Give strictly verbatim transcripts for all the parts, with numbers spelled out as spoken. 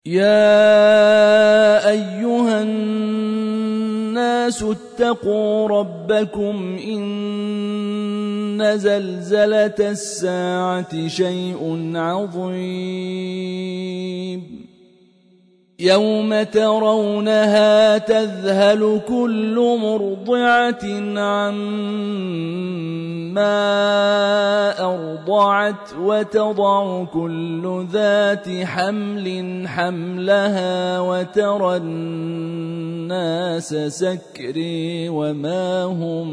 يا أيها الناس اتقوا ربكم إن زلزلة الساعة شيء عظيم يوم ترونها تذهل كل مرضعة عما أرضعت وتضع كل ذات حمل حملها وترى الناس سكري وما هم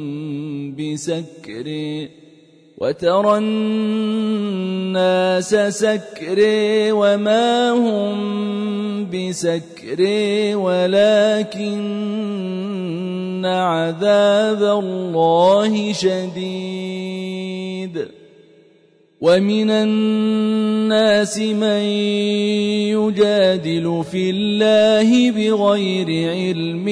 بسكري وترى الناس سكري وما هم بسكري ولكن عذاب الله شديد ومن الناس من يجادل في الله بغير علم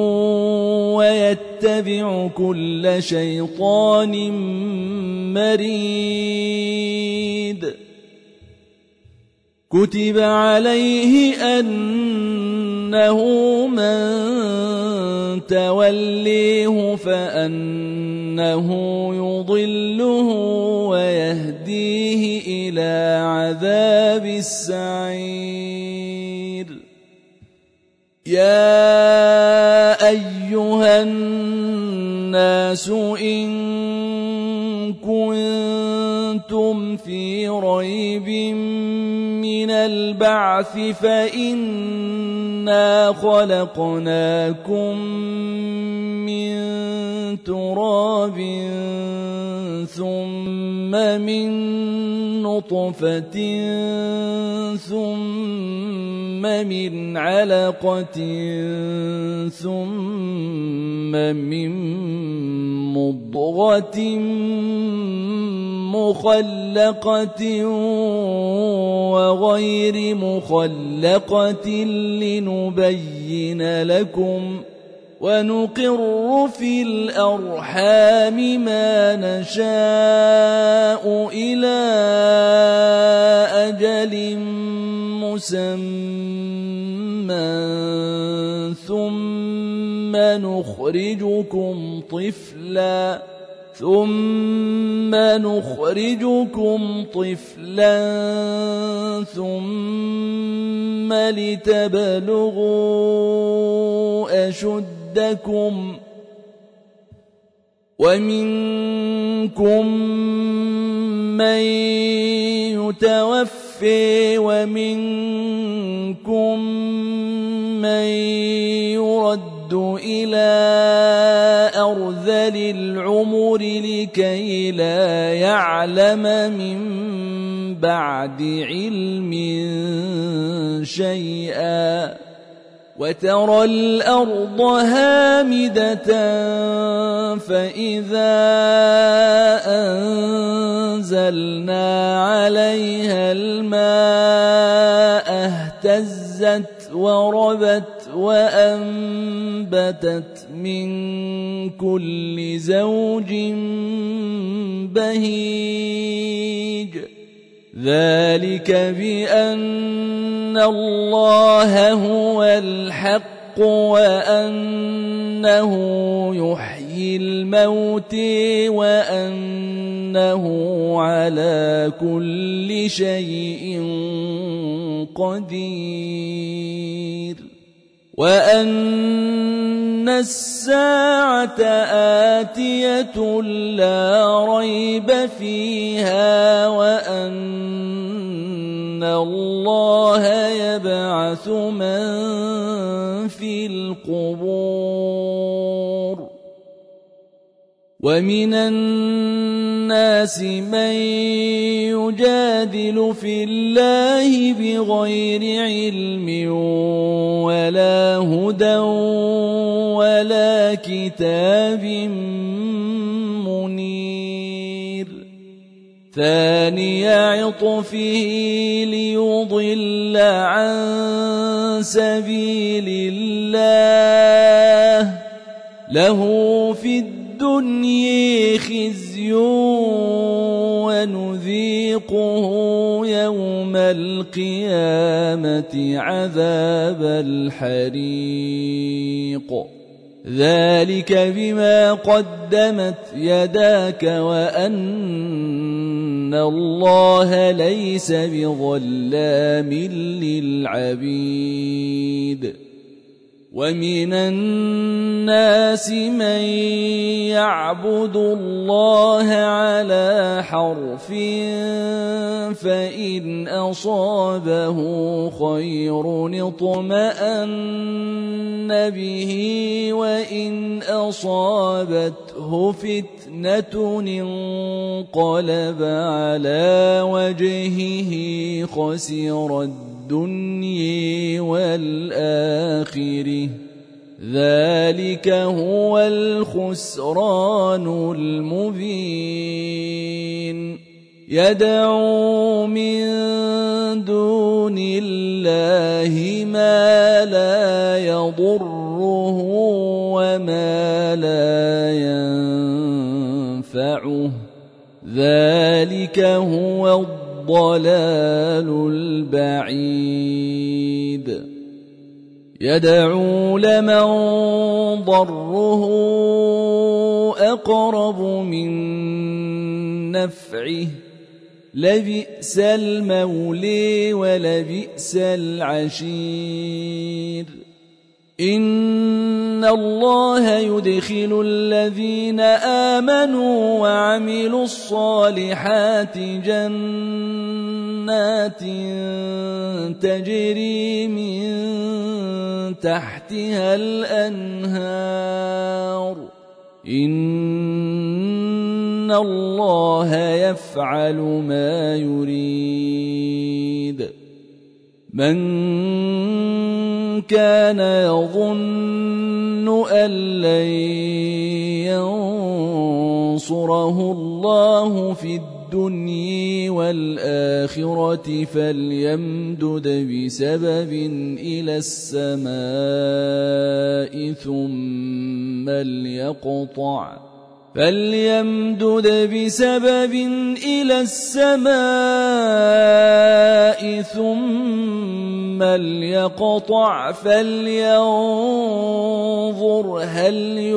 ويتبع كل شيطان مريد كتب عليه أنه من توليه فأنه يضله ويهديه إلى عذاب السعير يا أيها الناس إن كنتم في ريب من البعث فإنا خلقناكم من تراب ثم من نطفة ثم من علقة ثم من مضغة مخلقة وغير مخلقة لنبين لكم ونقر في الأرحام ما نشاء إلى أجل مسمى ثم نخرجكم طفلا ثم نخرجكم طفلا ثم لتبلغوا أشدكم ومنكم من يتوفى ومنكم من يرد إلى أرذل العمر لكي لا يعلم من بعد علم شيئا وترى الأرض هامدة فإذا أنزلنا عليها الماء اهتزت وربت وأنبتت من كل زوج بهيج ذلك بأن الله هو الحق وأنه يحيي الموت وأنه على كل شيء قدير وأن الساعة آتية لا ريب فيها وأن الله يبعث من في القبور ومن الناس من يجادل في الله بغير علم ولا هدى ولا كتاب منير ثاني عطفه ليضل عن سبيل الله له في الدنيا خزي ونذيقه يوم القيامة عذاب الحريق ذلك بما قدمت يداك وأن الله ليس بظلام للعبيد ومن الناس من يعبد الله على حرف فإن أصابه خير اطمأن به وإن أصابته فتنة انقلب على وجهه خسر الدنيا والآخرة ذلك هو الخسران المبين يدعو من دون الله ما لا يضره وما لا ينفعه ذلك هو الضلال البعيد يدعو لمن ضره أقرب من نفعه لبئس المولي ولبئس العشير إن الله يدخل الذين آمنوا وعملوا الصالحات جنات تجري من تحتها الأنهار إن الله يفعل ما يريد من كان يظن أن لن ينصره الله في الدنيا والآخرة فليمدد بسبب إلى السماء ثم ليقطع فليمدد بسبب إلى السماء ثم ليقطع فلينظر هل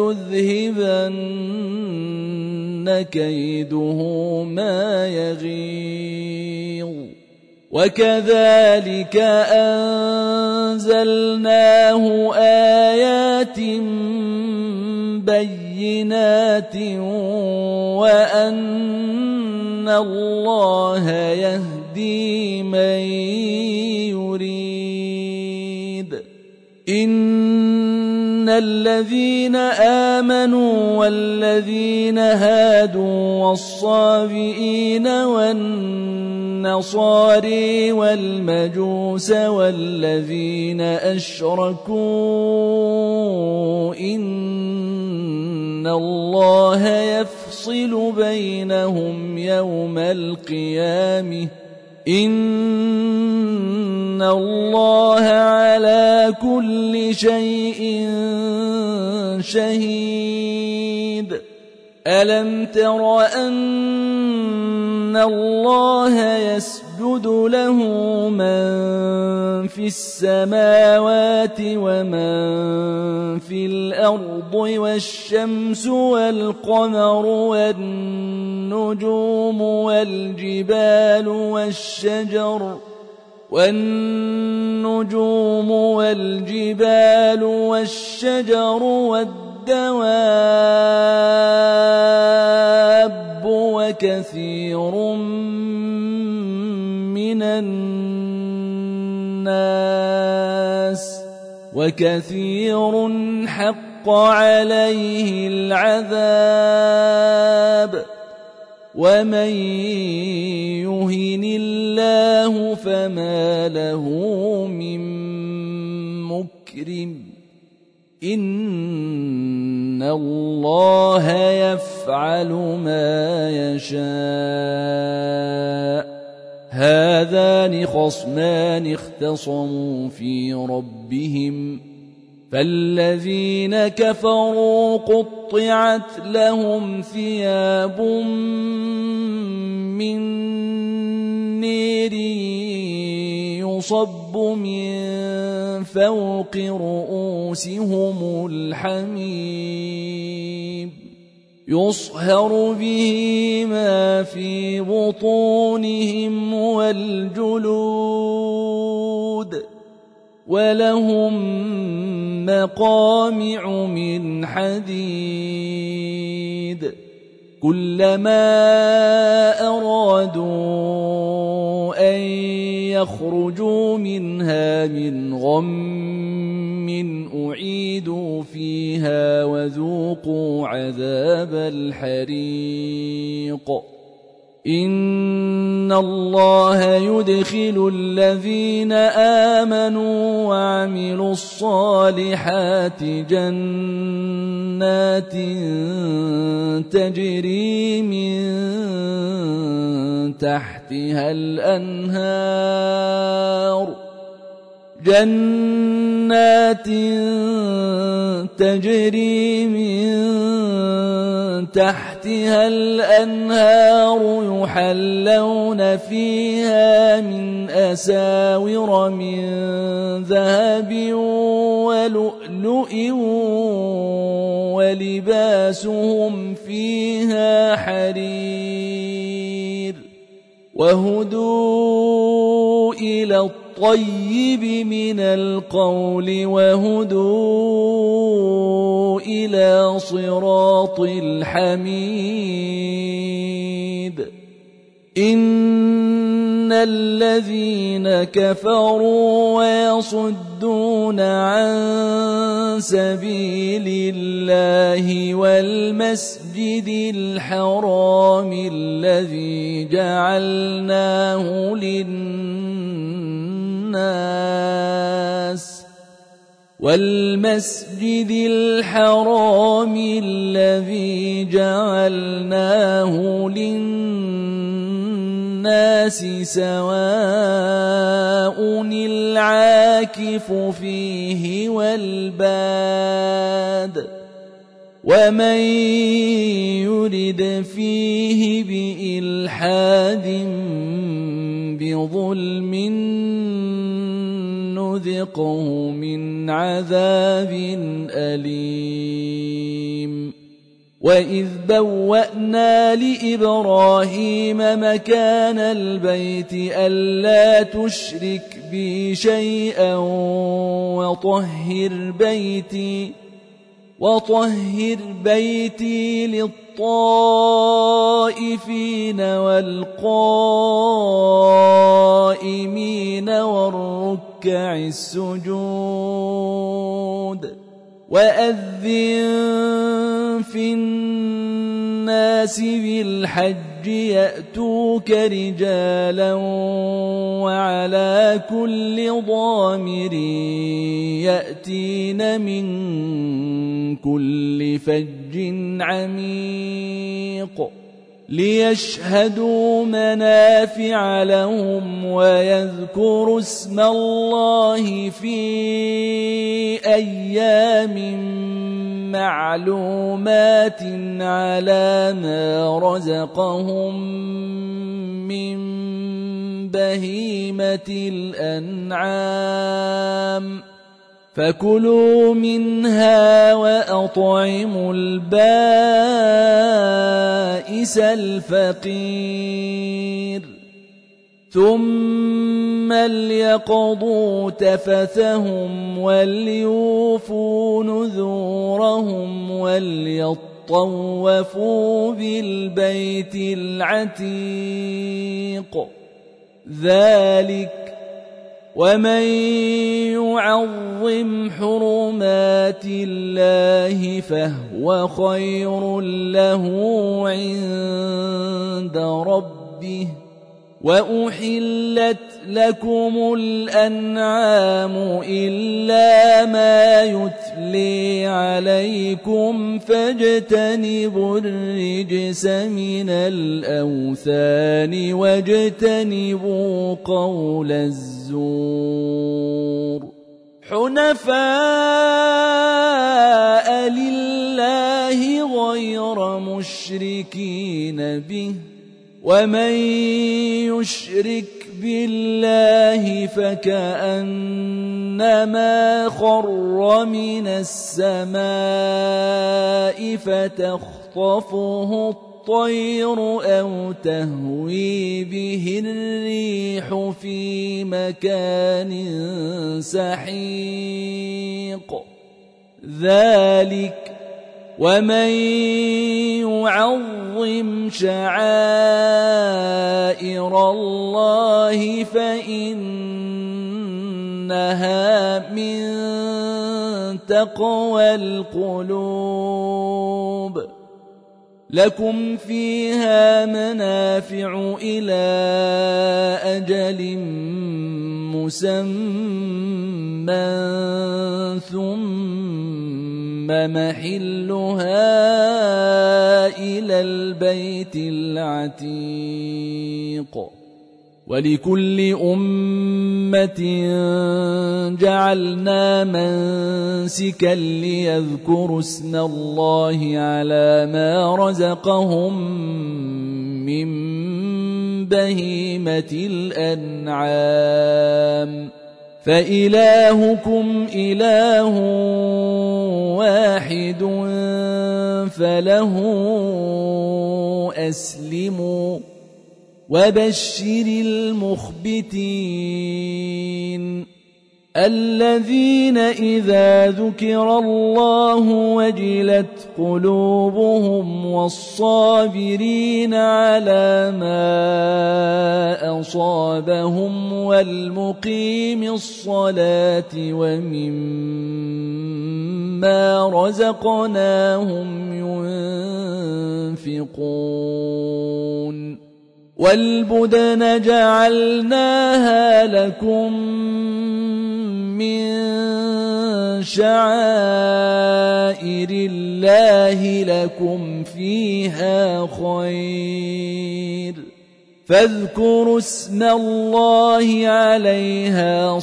يذهبن كيده ما يغيظ وكذلك أنزلناه آيات بينات وأن الله يهدي من يريد إن الذين آمنوا والذين هادوا والصابئين والنصاري والمجوس والذين أشركوا إن الله يفصل بينهم يوم القيامة إن الله على كل شيء شهيد ألم تر أن الله يسجد له من في السماوات ومن في الأرض والشمس والقمر والنجوم والجبال والشجر والنجوم والجبال والشجر والدواب وكثير من الناس وكثير حق عليه العذاب ومن يهن الله فما له من مكرم إن الله يفعل ما يشاء هذان خصمان اختصموا في ربهم فالذين كفروا قطعت لهم ثياب من نير سدر يصب من فوق رؤوسهم الحميم يصهر به ما في بطونهم والجلود ولهم مقامع من حديد كلما أرادوا أن يخرجوا منها من غم أعيدوا فيها وذوقوا عذاب الحريق إن الله يدخل الذين آمنوا وعملوا الصالحات جنات تجري من تحتها الأنهار جنات تجري من تحتها الأنهار يحلون فيها من أساور من ذهب ولؤلؤ ولباسهم فيها حرير وهدوا إلى الطيب من القول وهدوا إلى صراط الحميد إن الذين كفروا ويصدون عن سبيل الله والمسجد الحرام الذي جعلناه للناس والمسجد الحرام الذي جعلناه للناس سواء العاكف فيه والباد ومن يرد فيه بإلحاد بظلم نذقه من عذاب أليم وإذ بوأنا لإبراهيم مكان البيت ألا تشرك بي شيئا وطهر بيتي وطهر بيتي للطائفين والقائمين والركع السجود وأذن في الناس بالحج يأتوك رجالا وعلى كل ضامر يأتين من كل فج عميق ليشهدوا منافع لهم ويذكروا اسم الله في أيام معلومات على ما رزقهم من بهيمة الأنعام فكلوا منها وأطعموا البائس الفقير ثم ليقضوا تفثهم وليوفوا نذورهم وليطوفوا بالبيت العتيق ذلك ومن يعظم حرمات الله فهو خير له عند ربه وأحلت لكم الأنعام إلا ما يتلي عليكم فاجتنبوا الرجس من الأوثان واجتنبوا قول الزور حنفاء لله غير مشركين به ومن يشرك بالله فكأنما خر من السماء فتخطفه الطير أو تهوي به الريح في مكان سحيق ذلك ومن يعظم شعائر الله فإنها من تقوى القلوب لكم فيها منافع إلى أجل مسمى ثم محلها إلى البيت العتيق ولكل أمة جعلنا منسكا ليذكروا اسم الله على ما رزقهم من بهيمة الأنعام فإلهكم إله واحد فله أسلموا وبشر المخبتين الذين إذا ذكر الله وجلت قلوبهم والصابرين على ما أصابهم والمقيم الصلاة ومما رزقناهم ينفقون والبدن جعلناها لكم من شعائر الله لكم فيها خير فاذكروا اسم الله عليها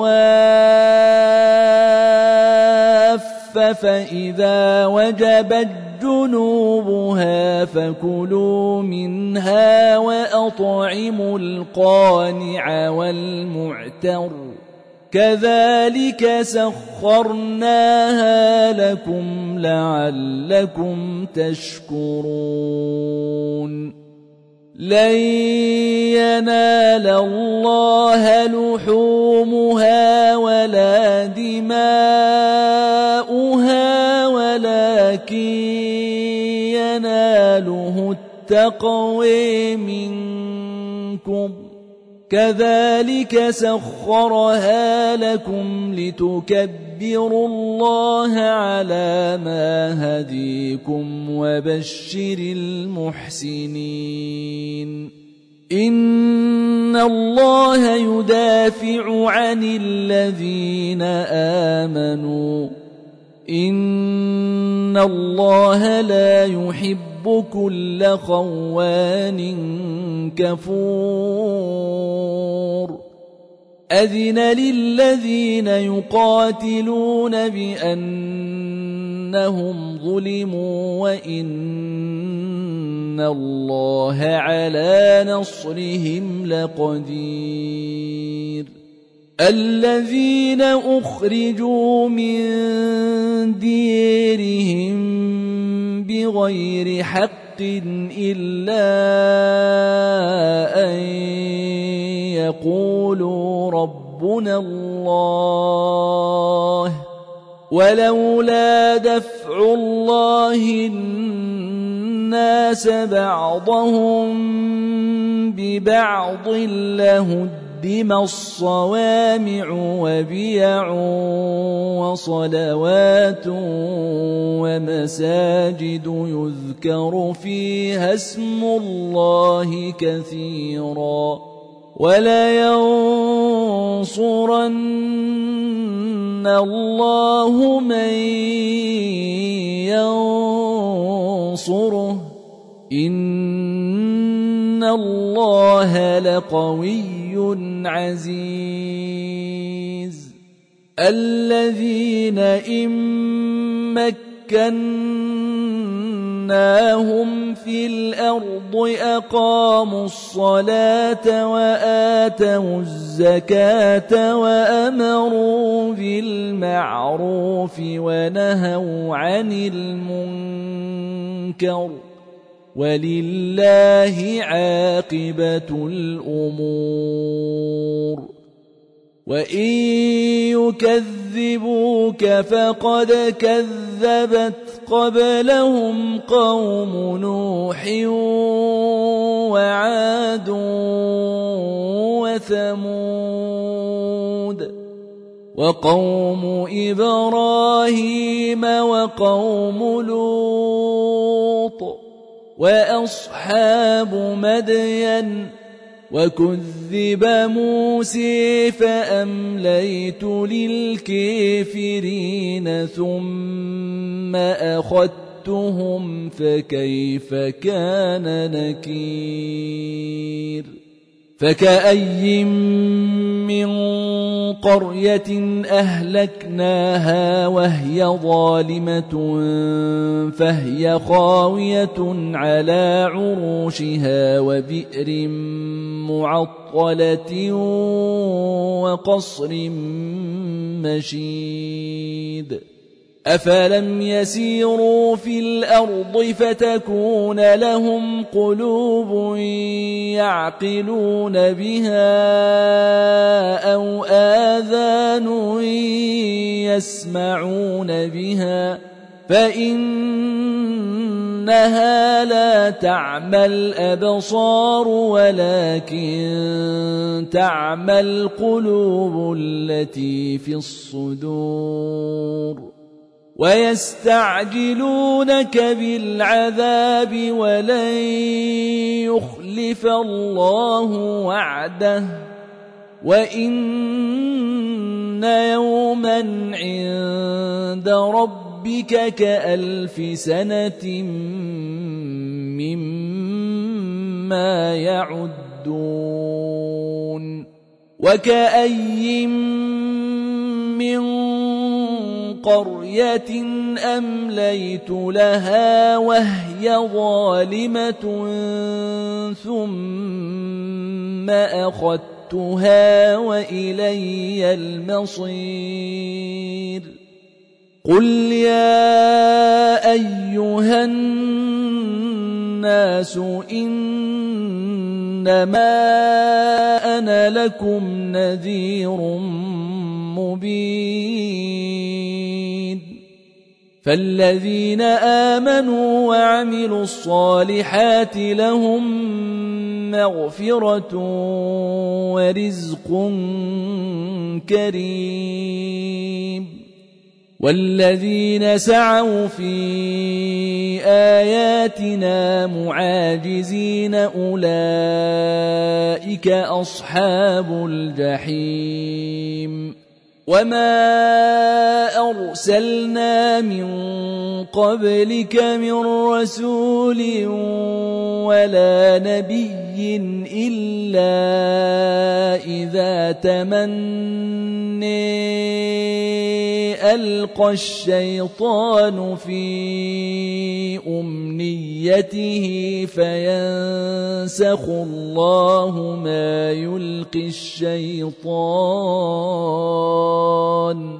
صواف فإذا وجبت جنوبها فكلوا منها وأطعموا القانع والمعتر كذلك سخرناها لكم لعلكم تشكرون لن ينال الله لحومها ولا دماؤها ولكن يناله التقوى منكم كذلك سخرها لكم لتكبروا الله على ما هديكم وبشر المحسنين إن الله يدافع عن الذين آمنوا إن الله لا يحب كل خوان كفور أذن للذين يقاتلون بأنهم ظلموا وإن الله على نصرهم لقدير الذين أخرجوا من ديرهم بغير حق إلا أن يقولوا ربنا الله ولولا دفع الله الناس بعضهم ببعض لهدم الصوامع وبيع وصلوات ومساجد يذكر فيها اسم الله كثيرا ولينصرن الله من ينصره إن الله لقوي عزيز الذين إن مكنا مكناهم في الأرض أقاموا الصلاة وآتوا الزكاة وأمروا بالمعروف ونهوا عن المنكر ولله عاقبة الأمور. وإن يكذبوك فقد كذبت قبلهم قوم نوح وعاد وثمود وقوم إبراهيم وقوم لوط وأصحاب مدين وكذب موسى فأمليت للكافرين ثم أخذتهم فكيف كان نكير. فكأي من قرية أهلكناها وهي ظالمة فهي خاوية على عروشها وبئر معطلة وقصر مشيد. أفلم يسيروا في الأرض فتكون لهم قلوب يعقلون بها أو آذان يسمعون بها فإنها لا تعمى الأبصار ولكن تعمى القلوب التي في الصدور. ويستعجلونك بالعذاب ولن يخلف الله وعده وإن يوما عند ربك كألف سنة مما يعدون. وكأي من قرية أمليت لها وهي ظالمة ثم أخذتها وإلي المصير. قل يا أيها الناس إنما أنا لكم نذير مبين. فالذين آمنوا وعملوا الصالحات لهم مغفرة ورزق كريم. والذين سعوا في آياتنا معاجزين أولئك أصحاب الجحيم. وما أرسلنا من قبلك من رسول ولا نبي إلا إذا تمنى ألقى الشيطان في أمنيته فينسخ الله ما يلقي الشيطان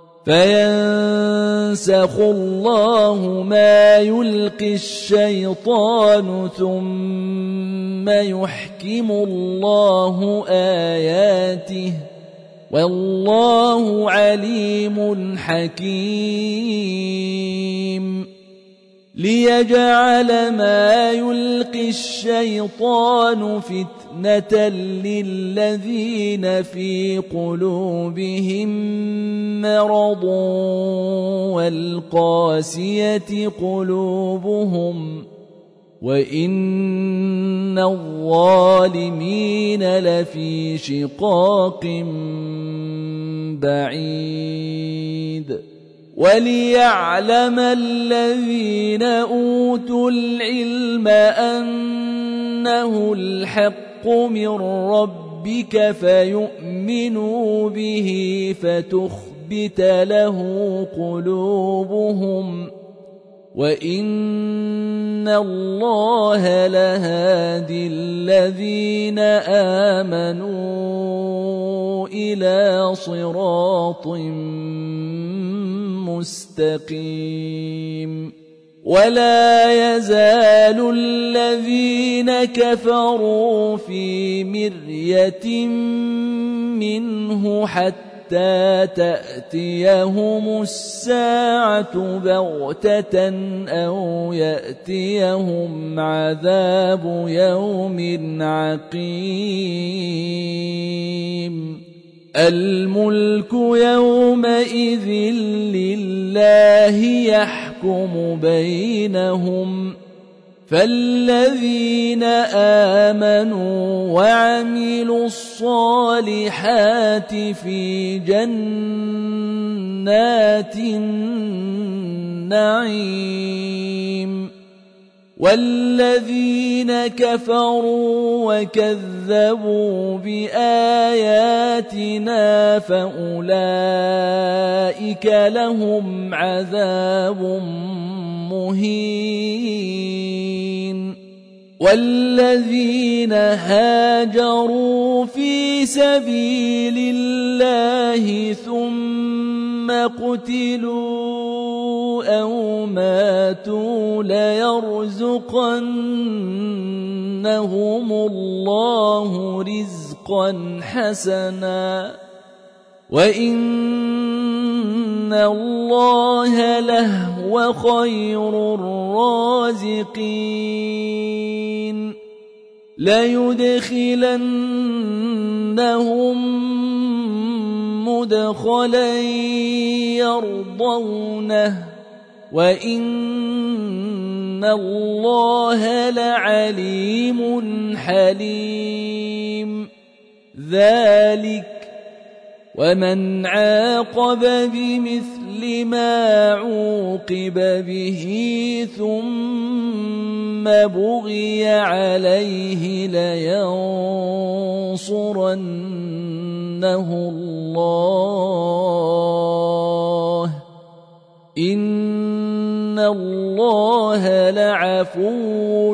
فينسخ الله ما يلقي الشيطان ثم يحكم الله آياته والله عليم حكيم. ليجعل ما يلقي الشيطان فتنة للذين في قلوبهم مرض والقاسية قلوبهم وإن الظالمين لفي شقاق بعيد. وليعلم الذين أوتوا العلم أنه الحق من ربك فيؤمنوا به فتخبت له قلوبهم وَإِنَّ اللَّهَ لَهَادِي الَّذِينَ آمَنُوا إِلَى صِرَاطٍ مُسْتَقِيمٍ وَلَا يَزَالُ الَّذِينَ كَفَرُوا فِي مِرْيَةٍ مِّنْهُ حَتَّى تَأْتِيَهُمُ السَّاعَةُ بَغْتَةً أَوْ يَأْتِيَهُمْ عَذَابُ يَوْمٍ عَقِيمٍ الْمُلْكُ يَوْمَئِذٍ لِلَّهِ يَحْكُمُ بَيْنَهُمْ فَالَّذِينَ آمَنُوا وَعَمِلُوا الصَّالِحَاتِ فِي جَنَّاتِ النَّعِيمِ وَالَّذِينَ كَفَرُوا وَكَذَّبُوا بِآيَاتِنَا فَأُولَئِكَ لَهُمْ عَذَابٌ مُهِينٌ وَالَّذِينَ هَاجَرُوا فِي سَبِيلِ اللَّهِ ثُمَّ قُتِلُوا أَوْ مَاتُوا لَيَرْزُقَنَّهُمُ اللَّهُ رِزْقًا حَسَنًا وَإِنَّ اللَّهَ لَهُوَ خَيْرُ الرَّازِقِينَ لَيُدْخِلَنَّهُم مُّدْخَلًا يَرْضَوْنَهُ وَإِنَّ اللَّهَ لَعَلِيمٌ حَلِيمٌ ذَلِكَ وَمَنْ عَاقَبَ بِمِثْلِ مَا عُوقِبَ بِهِ ثُمَّ بُغِيَ عَلَيْهِ لَيَنصُرَنَّهُ اللَّهُ إِنَّ اللَّهَ لَعَفُوٌّ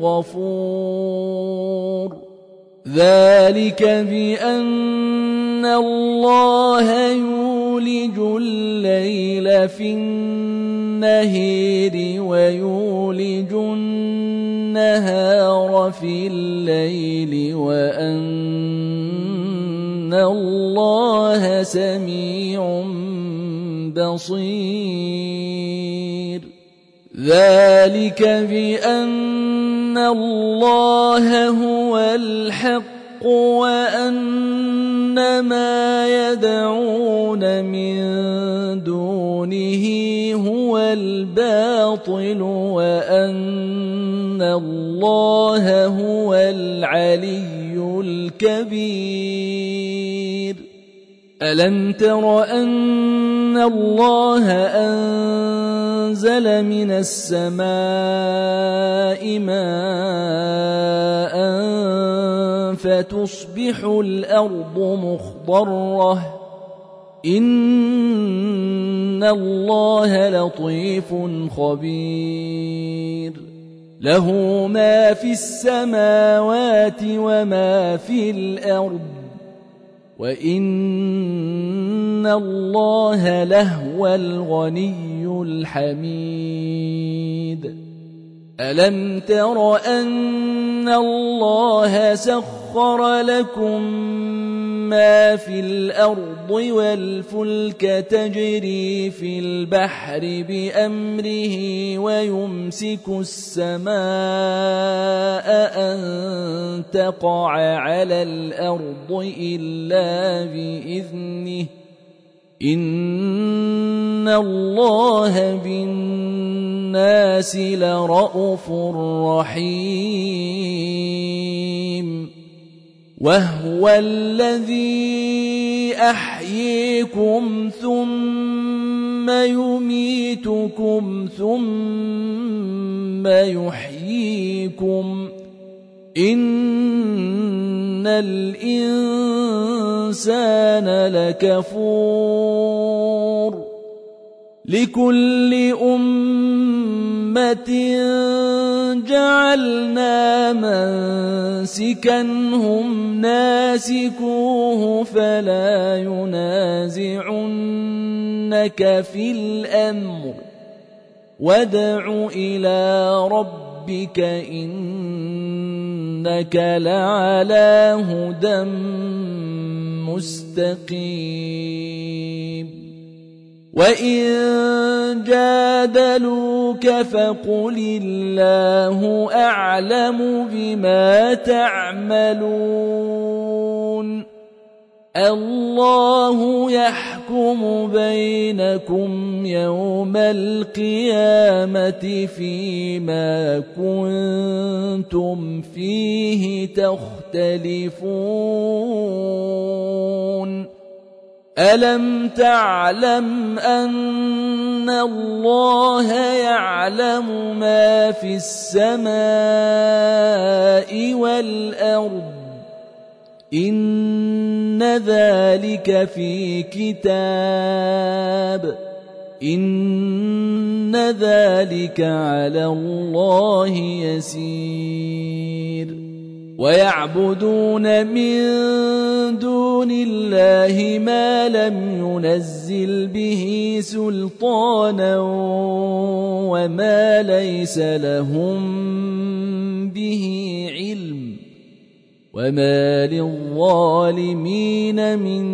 غَفُورٌ ذَلِكَ بِأَنَّ اللَّهَ يُولِجُ اللَّيْلَ فِي النَّهَارِ وَيُولِجُ النَّهَارَ فِي اللَّيْلِ وَأَنَّ اللَّهَ سَمِيعٌ بَصِيرٌ ذَلِكَ بِأَنَّ اللَّهَ هُوَ الْحَقُّ وَأَنَّ مَا يَدْعُونَ مِن دُونِهِ هُوَ الْبَاطِلُ وَأَنَّ اللَّهَ هُوَ الْعَلِيُّ الْكَبِيرُ أَلَمْ تَرَ أَنَّ اللَّهَ أَنزَلَ مِنَ السَّمَاءِ مَاءً فَتُصْبِحُ الْأَرْضُ مُخْضَرَّةً إِنَّ اللَّهَ لَطِيفٌ خَبِيرٌ لَهُ مَا فِي السَّمَاوَاتِ وَمَا فِي الْأَرْضِ وَإِنَّ اللَّهَ لَهُوَ الْغَنِيُّ الْحَمِيدُ أَلَمْ تَرَ أَنَّ اللَّهَ سَخَّرَ لَكُم مَّا فِي الْأَرْضِ وَالْفُلْكَ تَجْرِي فِي الْبَحْرِ بِأَمْرِهِ وَيُمْسِكُ السَّمَاءَ أَن تَقَعَ عَلَى الْأَرْضِ إِلَّا بِإِذْنِهِ إِنَّ اللَّهَ بِالنَّاسِ لَرَءُوفٌ رَحِيمٌ وَهُوَ الَّذِي أَحْيِيكُمْ ثُمَّ يُمِيتُكُمْ ثُمَّ يُحْيِيكُمْ إِنَّ الْإِنسَانَ لَكَفُورٌ لكل أمة جعلنا منسكا هم ناسكوه فلا ينازعنك في الأمر وادع إلى ربك إنك لعلى هدى مستقيم وإن جادلوك فقل الله أعلم بما تعملون الله يحكم بينكم يوم القيامة فيما كنتم فيه تختلفون ألم تعلم أن الله يعلم ما في السماء والأرض إن ذلك في كتاب إن ذلك على الله يسير ويعبدون من دون الله ما لم ينزل به سلطانا وما ليس لهم به علم وما للظالمين من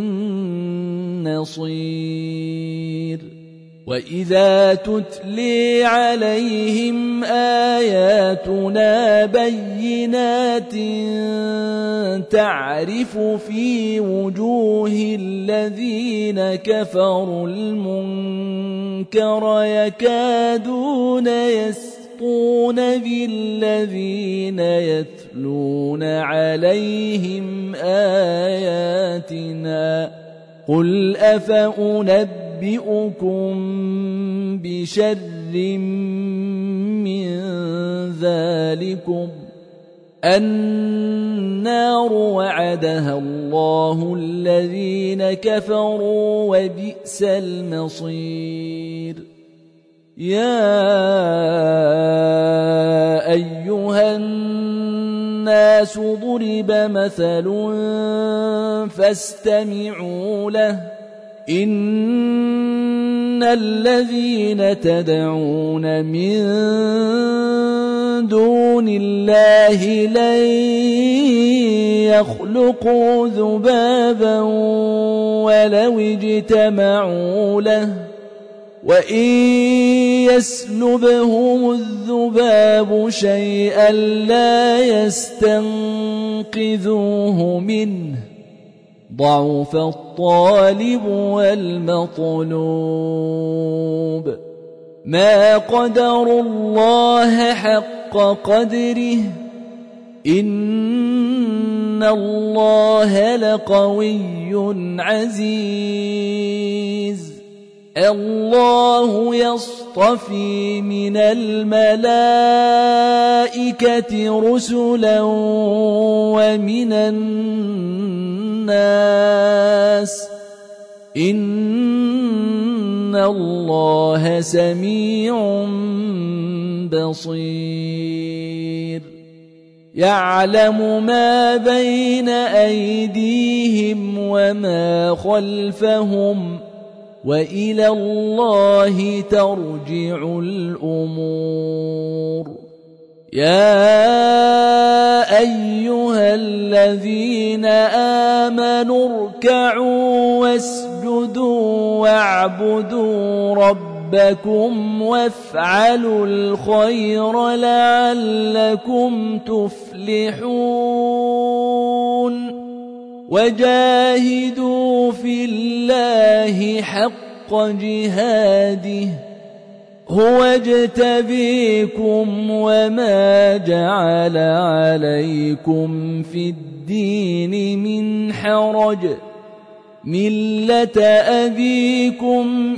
نصير وإذا تتلي عليهم آياتنا بينات تعرف في وجوه الذين كفروا المنكر يكادون يسطون بالذين يتلون عليهم آياتنا قل أفأنبئكم أنبئكم بشر من ذلكم النار وعدها الله الذين كفروا وبئس المصير يا أيها الناس ضرب مثل فاستمعوا له إن الذين تدعون من دون الله لن يخلقوا ذبابا ولو اجتمعوا له وإن يسلبهم الذباب شيئا لا يستنقذوه منه ضعف الطالب والمطلوب ما قدروا الله حق قدره إن الله لقوي عزيز الله يصطفي من الملائكة رسلا ومن الناس إن الله سميع بصير يعلم ما بين أيديهم وما خلفهم وإلى الله ترجع الأمور يا أيها الذين آمنوا اركعوا واسجدوا واعبدوا ربكم وافعلوا الخير لعلكم تفلحون وجاهدوا في الله حق جهاده هو اجتبيكم وما جعل عليكم في الدين من حرج ملة أبيكم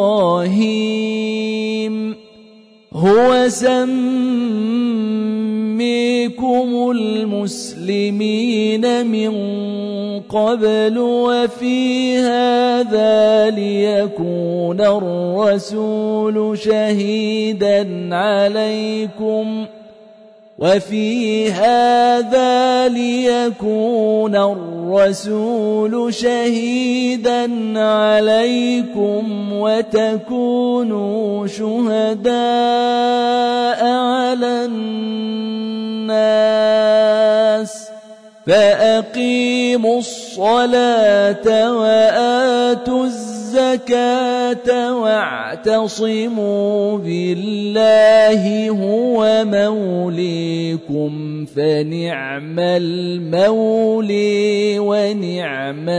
إبراهيم هو سميكم سميكم المسلمين من قبل وفي هذا ليكون الرسول شهيدا عليكم وفي هذا ليكون الرسول شهيدا عليكم وتكونوا شهداء على الناس فأقيموا الصلاة وآتوا الزكاة واعتصموا بالله هو موليكم فنعم المولي ونعم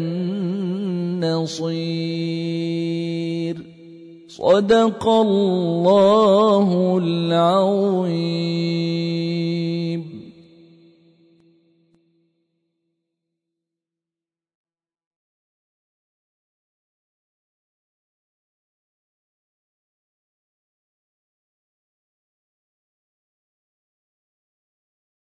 النصير. صدق الله العظيم.